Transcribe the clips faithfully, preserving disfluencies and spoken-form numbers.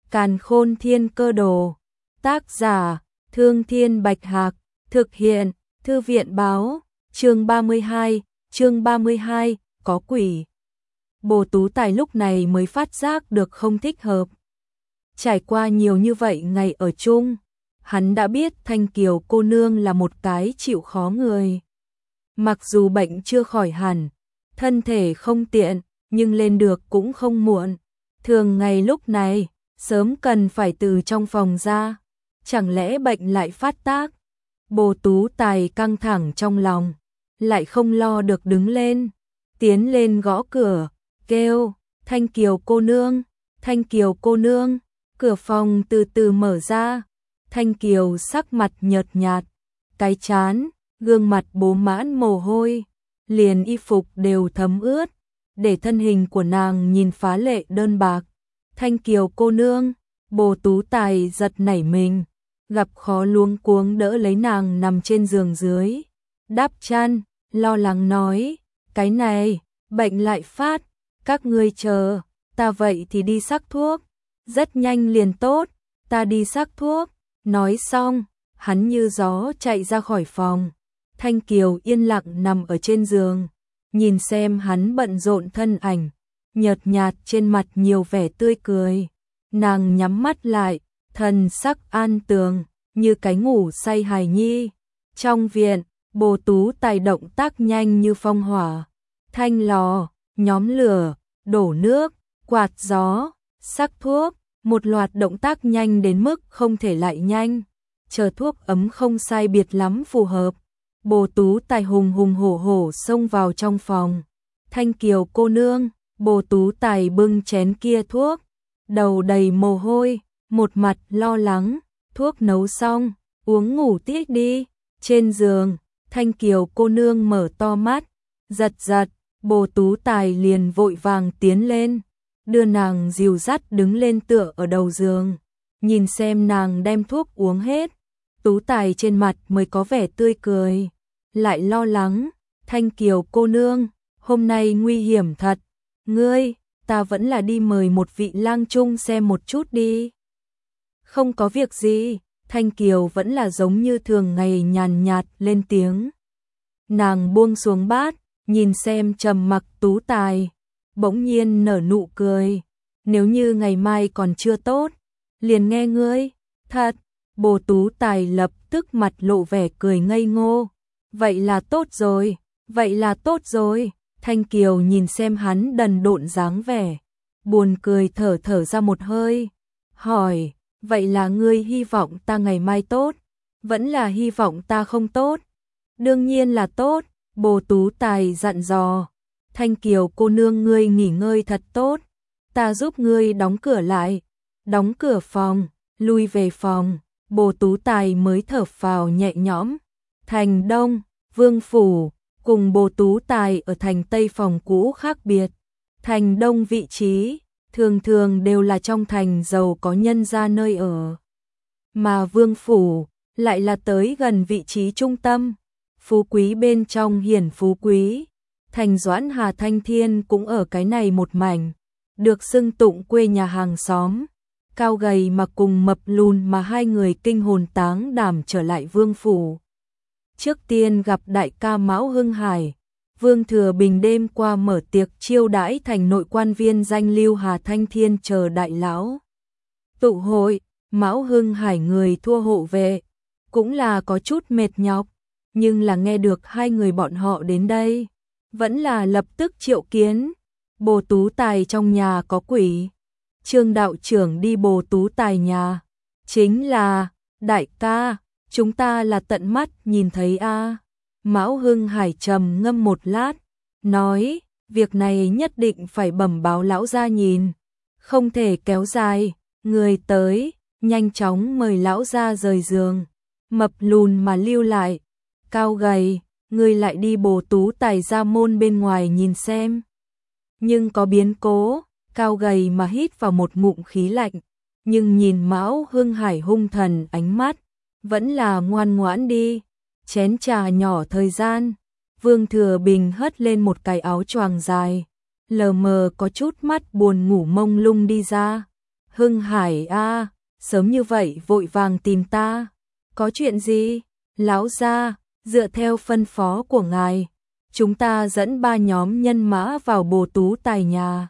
Càn Khôn Thiên Cơ Đồ. Tác giả: Thương Thiên Bạch Hạc. Thực hiện: Thư viện báo. Chương ba mươi hai, chương ba mươi hai, có quỷ. Bồ Tú Tài lúc này mới phát giác được không thích hợp. Trải qua nhiều như vậy ngày ở chung, hắn đã biết Thanh Kiều cô nương là một cái chịu khó người. Mặc dù bệnh chưa khỏi hẳn, thân thể không tiện, nhưng lên được cũng không muộn. Thường ngày lúc này, sớm cần phải từ trong phòng ra, chẳng lẽ bệnh lại phát tác. Bồ Tú Tài căng thẳng trong lòng, lại không lo được đứng lên, tiến lên gõ cửa, kêu, Thanh Kiều cô nương, Thanh Kiều cô nương. Cửa phòng từ từ mở ra, Thanh Kiều sắc mặt nhợt nhạt, cái trán, gương mặt bố mãn mồ hôi, liền y phục đều thấm ướt, để thân hình của nàng nhìn phá lệ đơn bạc. Thanh Kiều cô nương, Bồ Tú Tài giật nảy mình, gặp khó luống cuống đỡ lấy nàng nằm trên giường dưới, đắp chăn, lo lắng nói, cái này, bệnh lại phát, các ngươi chờ, ta vậy thì đi sắc thuốc, rất nhanh liền tốt, ta đi sắc thuốc. Nói xong, hắn như gió chạy ra khỏi phòng. Thanh Kiều yên lặng nằm ở trên giường, nhìn xem hắn bận rộn thân ảnh, nhợt nhạt trên mặt nhiều vẻ tươi cười. Nàng nhắm mắt lại, thần sắc an tường, như cái ngủ say hài nhi. Trong viện, Bồ Tú Tài động tác nhanh như phong hỏa. Thanh lò, nhóm lửa, đổ nước, quạt gió, sắc thuốc, một loạt động tác nhanh đến mức không thể lại nhanh. Chờ thuốc ấm không sai biệt lắm phù hợp, Bồ Tú Tài hùng hùng hổ hổ xông vào trong phòng. Thanh Kiều cô nương, Bồ Tú Tài bưng chén kia thuốc, đầu đầy mồ hôi, một mặt lo lắng, thuốc nấu xong, uống ngủ tiếp đi. Trên giường, Thanh Kiều cô nương mở to mắt, giật giật, Bồ Tú Tài liền vội vàng tiến lên, đưa nàng dìu dắt đứng lên tựa ở đầu giường, nhìn xem nàng đem thuốc uống hết. Tú Tài trên mặt mới có vẻ tươi cười, lại lo lắng, Thanh Kiều cô nương, hôm nay nguy hiểm thật, ngươi, ta vẫn là đi mời một vị lang trung xem một chút đi. Không có việc gì, Thanh Kiều vẫn là giống như thường ngày nhàn nhạt lên tiếng. Nàng buông xuống bát, nhìn xem trầm mặc Tú Tài, bỗng nhiên nở nụ cười, nếu như ngày mai còn chưa tốt, liền nghe ngươi. Thật. Bồ Tú Tài lập tức mặt lộ vẻ cười ngây ngô, vậy là tốt rồi, vậy là tốt rồi. Thanh Kiều nhìn xem hắn đần độn dáng vẻ, buồn cười thở thở ra một hơi, hỏi, vậy là ngươi hy vọng ta ngày mai tốt, vẫn là hy vọng ta không tốt? Đương nhiên là tốt, Bồ Tú Tài dặn dò. Thanh Kiều cô nương ngươi nghỉ ngơi thật tốt, ta giúp ngươi đóng cửa lại. Đóng cửa phòng, lui về phòng, Bồ Tú Tài mới thở phào nhẹ nhõm. Thành Đông, Vương phủ, cùng Bồ Tú Tài ở thành Tây phòng cũ khác biệt. Thành Đông vị trí, thường thường đều là trong thành giàu có nhân gia nơi ở. Mà Vương phủ, lại là tới gần vị trí trung tâm, phú quý bên trong hiển phú quý. Thành Doãn Hà Thanh Thiên cũng ở cái này một mảnh, được xưng tụng quê nhà hàng xóm. Cao gầy mà cùng mập lùn mà hai người kinh hồn táng đảm trở lại Vương phủ. Trước tiên gặp đại ca Mão Hưng Hải, Vương Thừa Bình đêm qua mở tiệc chiêu đãi thành nội quan viên danh lưu Hà Thanh Thiên chờ đại lão. Tụ hội, Mão Hưng Hải người thua hộ vệ, cũng là có chút mệt nhọc, nhưng là nghe được hai người bọn họ đến đây, vẫn là lập tức triệu kiến. Bồ Tú Tài trong nhà có quỷ. Trương đạo trưởng đi Bồ Tú Tài nhà, chính là, đại ca, chúng ta là tận mắt nhìn thấy a. À. Mão Hưng Hải trầm ngâm một lát, nói, việc này nhất định phải bẩm báo lão gia nhìn, không thể kéo dài, người tới, nhanh chóng mời lão gia rời giường. Mập lùn mà lưu lại, cao gầy, người lại đi Bồ Tú Tài ra môn bên ngoài nhìn xem. Nhưng có biến cố. Cao gầy mà hít vào một ngụm khí lạnh, nhưng nhìn Mão Hưng Hải hung thần ánh mắt, vẫn là ngoan ngoãn đi. Chén trà nhỏ thời gian, Vương Thừa Bình hất lên một cái áo choàng dài, lờ mờ có chút mắt buồn ngủ mông lung đi ra. Hưng Hải a, sớm như vậy vội vàng tìm ta, có chuyện gì? Lão gia, dựa theo phân phó của ngài, chúng ta dẫn ba nhóm nhân mã vào Bồ Tú Tài nhà.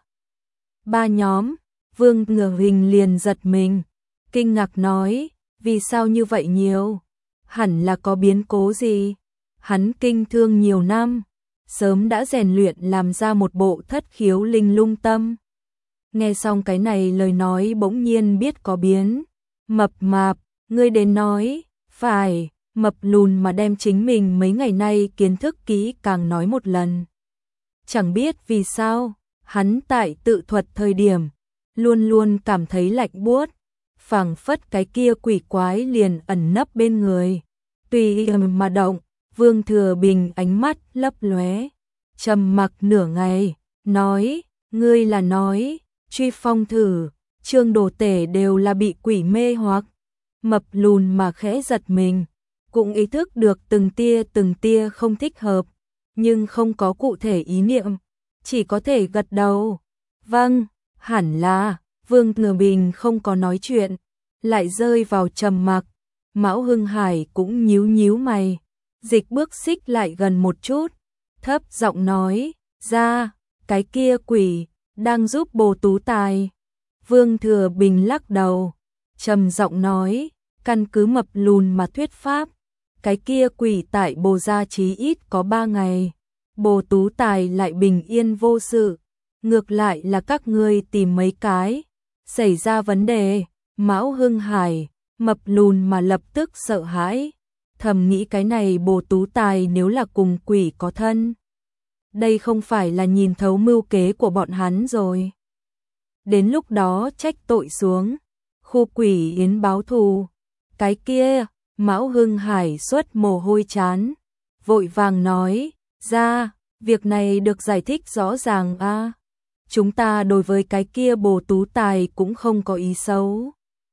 Ba nhóm, Vương Ngờ Hình liền giật mình, kinh ngạc nói, vì sao như vậy nhiều? Hẳn là có biến cố gì? Hắn kinh thương nhiều năm, sớm đã rèn luyện làm ra một bộ thất khiếu linh lung tâm. Nghe xong cái này lời nói bỗng nhiên biết có biến. Mập mạp, ngươi đến nói, phải, mập lùn mà đem chính mình mấy ngày nay kiến thức kỹ càng nói một lần. Chẳng biết vì sao, hắn tại tự thuật thời điểm, luôn luôn cảm thấy lạnh buốt, phảng phất cái kia quỷ quái liền ẩn nấp bên người. Tùy mà động, Vương Thừa Bình ánh mắt lấp lóe, trầm mặc nửa ngày, nói, ngươi là nói, Truy Phong Thử, Trương Đồ Tể đều là bị quỷ mê hoặc. Mập lùn mà khẽ giật mình, cũng ý thức được từng tia từng tia không thích hợp, nhưng không có cụ thể ý niệm, chỉ có thể gật đầu. Vâng, hẳn là. Vương Thừa Bình không có nói chuyện, lại rơi vào trầm mặc. Mão Hưng Hải cũng nhíu nhíu mày, dịch bước xích lại gần một chút, thấp giọng nói, ra, cái kia quỷ, đang giúp Bồ Tú Tài. Vương Thừa Bình lắc đầu, trầm giọng nói, căn cứ mập lùn mà thuyết pháp, cái kia quỷ tại Bồ gia chí ít có ba ngày, Bồ Tú Tài lại bình yên vô sự, ngược lại là các ngươi tìm mấy cái, xảy ra vấn đề. Mão Hưng Hải, mập lùn mà lập tức sợ hãi, thầm nghĩ cái này Bồ Tú Tài nếu là cùng quỷ có thân, đây không phải là nhìn thấu mưu kế của bọn hắn rồi. Đến lúc đó trách tội xuống, khu quỷ yến báo thù. Cái kia, Mão Hưng Hải xuất mồ hôi chán, vội vàng nói, ra, việc này được giải thích rõ ràng a. À. Chúng ta đối với cái kia Bồ Tú Tài cũng không có ý xấu.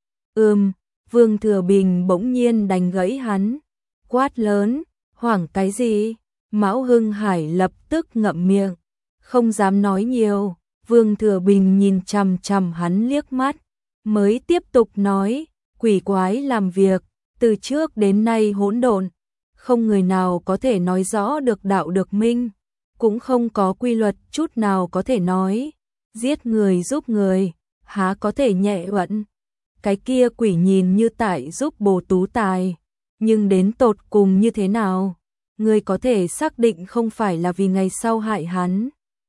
Ừm, Vương Thừa Bình bỗng nhiên đánh gãy hắn, quát lớn, hoảng cái gì? Mão Hưng Hải lập tức ngậm miệng, không dám nói nhiều. Vương Thừa Bình nhìn chằm chằm hắn liếc mắt, mới tiếp tục nói, quỷ quái làm việc, từ trước đến nay hỗn độn, không người nào có thể nói rõ được đạo được minh, cũng không có quy luật chút nào có thể nói, giết người giúp người, há có thể nhẹ uẩn. Cái kia quỷ nhìn như tại giúp Bồ Tú Tài, nhưng đến tột cùng như thế nào, người có thể xác định không phải là vì ngày sau hại hắn.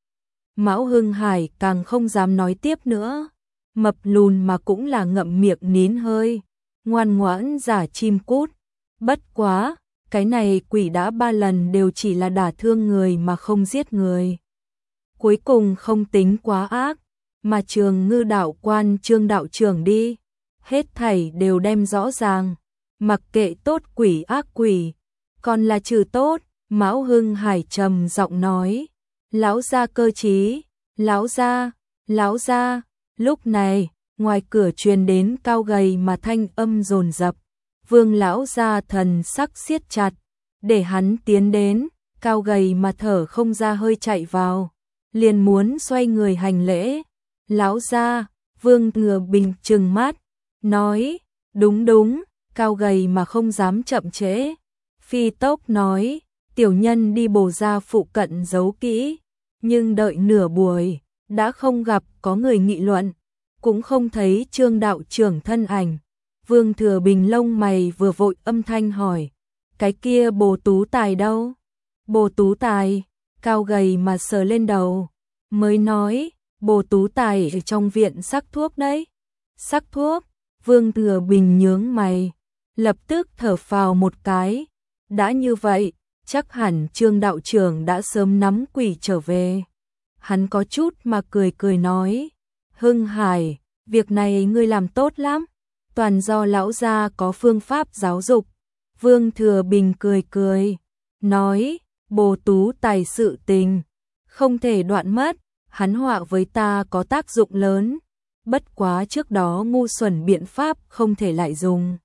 Mão Hưng Hải càng không dám nói tiếp nữa, mập lùn mà cũng là ngậm miệng nín hơi, ngoan ngoãn giả chim cút. Bất quá, cái này quỷ đã ba lần đều chỉ là đả thương người mà không giết người. Cuối cùng không tính quá ác, mà Trường Ngư đạo quan Trương đạo trưởng đi, hết thảy đều đem rõ ràng, mặc kệ tốt quỷ ác quỷ, còn là trừ tốt. Mão Hưng Hải trầm giọng nói, lão gia cơ trí, lão gia, lão gia. Lúc này, ngoài cửa truyền đến cao gầy mà thanh âm dồn dập. Vương lão gia thần sắc siết chặt, để hắn tiến đến, cao gầy mà thở không ra hơi chạy vào, liền muốn xoay người hành lễ. Lão gia, Vương Thừa Bình trừng mắt, nói, đúng đúng, cao gầy mà không dám chậm trễ. Phi tốc nói, tiểu nhân đi Bồ gia phụ cận giấu kỹ, nhưng đợi nửa buổi, đã không gặp có người nghị luận, cũng không thấy Trương đạo trưởng thân ảnh. Vương Thừa Bình lông mày vừa vội âm thanh hỏi, cái kia Bồ Tú Tài đâu? Bồ Tú Tài, cao gầy mà sờ lên đầu, mới nói, Bồ Tú Tài ở trong viện sắc thuốc đấy. Sắc thuốc? Vương Thừa Bình nhướng mày, lập tức thở phào một cái, đã như vậy, chắc hẳn Trương đạo trưởng đã sớm nắm quỷ trở về. Hắn có chút mà cười cười nói, Hưng Hải, việc này ngươi làm tốt lắm, toàn do lão gia có phương pháp giáo dục. Vương Thừa Bình cười cười, nói, Bồ Tú Tài sự tình, không thể đoạn mất, hắn họa với ta có tác dụng lớn, bất quá trước đó ngu xuẩn biện pháp không thể lại dùng.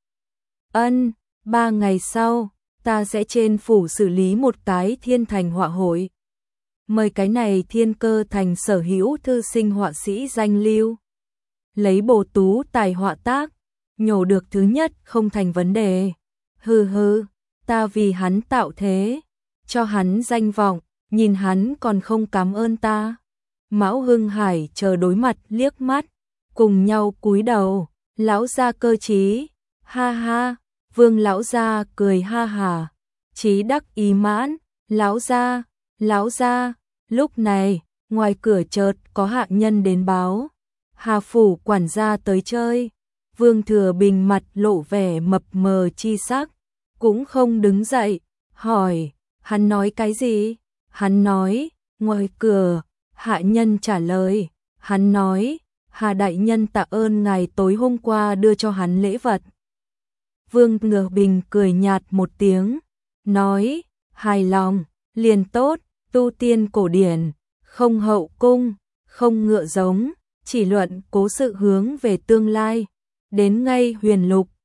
Ân, ba ngày sau, ta sẽ trên phủ xử lý một cái thiên thành họa hội. Mời cái này thiên cơ thành sở hữu thư sinh họa sĩ danh lưu. lấy bổ tú tài họa tác, nhổ được thứ nhất không thành vấn đề. Hừ hừ, ta vì hắn tạo thế, cho hắn danh vọng, nhìn hắn còn không cảm ơn ta. Mão Hưng Hải chờ đối mặt liếc mắt, cùng nhau cúi đầu, lão gia cơ trí, ha ha, Vương lão gia cười ha hà, chí đắc ý mãn, lão gia, lão gia, lúc này, ngoài cửa chợt có hạ nhân đến báo, Hà phủ quản gia tới chơi. Vương Thừa Bình mặt lộ vẻ mập mờ chi sắc, cũng không đứng dậy, hỏi, hắn nói cái gì? Hắn nói, ngoài cửa, hạ nhân trả lời, hắn nói, Hà đại nhân tạ ơn ngài tối hôm qua đưa cho hắn lễ vật. Vương Thừa Bình cười nhạt một tiếng, nói, hài lòng, liền tốt, tu tiên cổ điển, không hậu cung, không ngựa giống, chỉ luận cố sự hướng về tương lai. Đến ngay huyền lục,